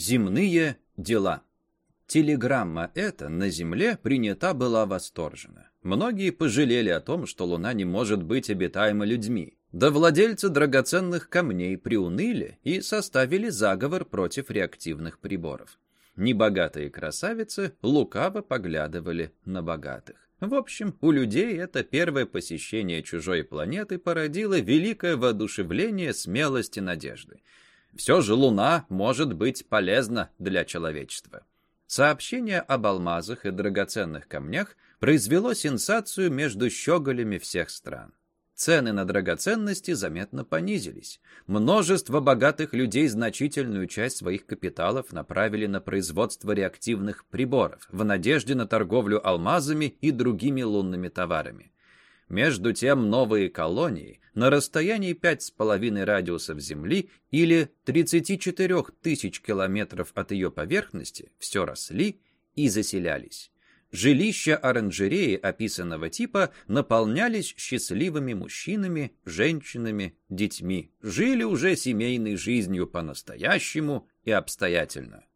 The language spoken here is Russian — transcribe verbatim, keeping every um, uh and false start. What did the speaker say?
Земные дела. Телеграмма эта на Земле принята была восторженно. Многие пожалели о том, что Луна не может быть обитаема людьми. Да владельцы драгоценных камней приуныли и составили заговор против реактивных приборов. Небогатые красавицы лукаво поглядывали на богатых. В общем, у людей это первое посещение чужой планеты породило великое воодушевление, смелость и надежды. Все же Луна может быть полезна для человечества. Сообщение об алмазах и драгоценных камнях произвело сенсацию между щеголями всех стран. Цены на драгоценности заметно понизились. Множество богатых людей значительную часть своих капиталов направили на производство реактивных приборов в надежде на торговлю алмазами и другими лунными товарами. Между тем новые колонии на расстоянии пять с половиной радиусов Земли или тридцати четырёх тысяч километров от ее поверхности все росли и заселялись. Жилища оранжереи описанного типа наполнялись счастливыми мужчинами, женщинами, детьми, жили уже семейной жизнью по-настоящему и обстоятельно.